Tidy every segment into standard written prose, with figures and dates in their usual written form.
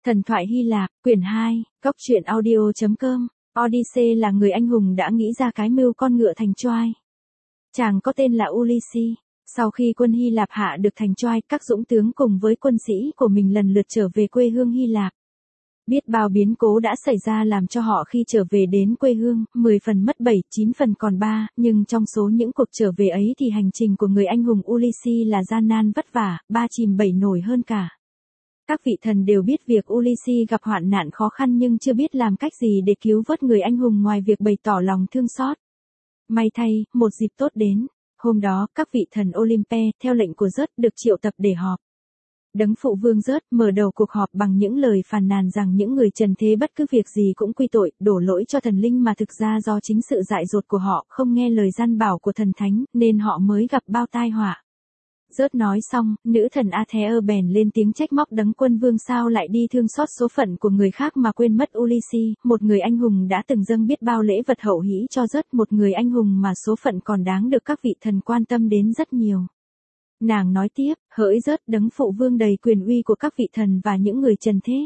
Thần thoại Hy Lạp, quyển 2, góc truyện audio.com, Odyssey là người anh hùng đã nghĩ ra cái mưu con ngựa thành choai. Chàng có tên là Ulysses. Sau khi quân Hy Lạp hạ được thành choai, các dũng tướng cùng với quân sĩ của mình lần lượt trở về quê hương Hy Lạp. Biết bao biến cố đã xảy ra làm cho họ khi trở về đến quê hương, 10 phần mất 7, 9 phần còn 3, nhưng trong số những cuộc trở về ấy thì hành trình của người anh hùng Ulysses là gian nan vất vả, 3 chìm 7 nổi hơn cả. Các vị thần đều biết việc Ulysses gặp hoạn nạn khó khăn nhưng chưa biết làm cách gì để cứu vớt người anh hùng ngoài việc bày tỏ lòng thương xót. May thay, một dịp tốt đến. Hôm đó, các vị thần Olympe, theo lệnh của Zeus, được triệu tập để họp. Đấng phụ vương Zeus mở đầu cuộc họp bằng những lời phàn nàn rằng những người trần thế bất cứ việc gì cũng quy tội, đổ lỗi cho thần linh mà thực ra do chính sự dại dột của họ, không nghe lời gian bảo của thần thánh, nên họ mới gặp bao tai họa. Zeus nói xong, nữ thần Athena bèn lên tiếng trách móc đấng quân vương sao lại đi thương xót số phận của người khác mà quên mất Ulysses, một người anh hùng đã từng dâng biết bao lễ vật hậu hĩ cho Zeus, một người anh hùng mà số phận còn đáng được các vị thần quan tâm đến rất nhiều. Nàng nói tiếp, hỡi Zeus, đấng phụ vương đầy quyền uy của các vị thần và những người trần thế.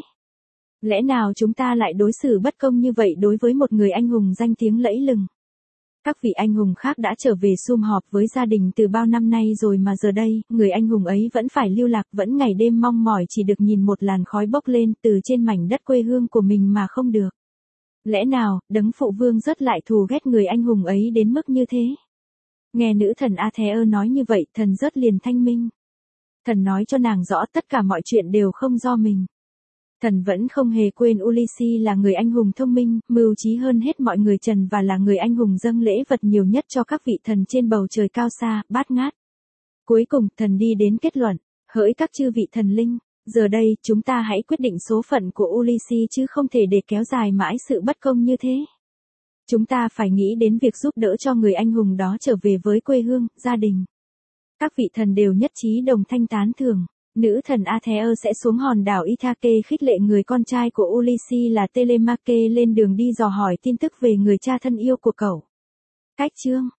Lẽ nào chúng ta lại đối xử bất công như vậy đối với một người anh hùng danh tiếng lẫy lừng? Các vị anh hùng khác đã trở về sum họp với gia đình từ bao năm nay rồi mà giờ đây, người anh hùng ấy vẫn phải lưu lạc, vẫn ngày đêm mong mỏi chỉ được nhìn một làn khói bốc lên từ trên mảnh đất quê hương của mình mà không được. Lẽ nào, đấng phụ vương rất lại thù ghét người anh hùng ấy đến mức như thế? Nghe nữ thần Athena nói như vậy, thần Zeus liền thanh minh. Thần nói cho nàng rõ tất cả mọi chuyện đều không do mình. Thần vẫn không hề quên Ulysses là người anh hùng thông minh, mưu trí hơn hết mọi người trần và là người anh hùng dâng lễ vật nhiều nhất cho các vị thần trên bầu trời cao xa, bát ngát. Cuối cùng, thần đi đến kết luận, hỡi các chư vị thần linh, giờ đây, chúng ta hãy quyết định số phận của Ulysses chứ không thể để kéo dài mãi sự bất công như thế. Chúng ta phải nghĩ đến việc giúp đỡ cho người anh hùng đó trở về với quê hương, gia đình. Các vị thần đều nhất trí đồng thanh tán thưởng. Nữ thần Athena sẽ xuống hòn đảo Ithake khích lệ người con trai của Ulysses là Telemachus lên đường đi dò hỏi tin tức về người cha thân yêu của cậu. Cách chương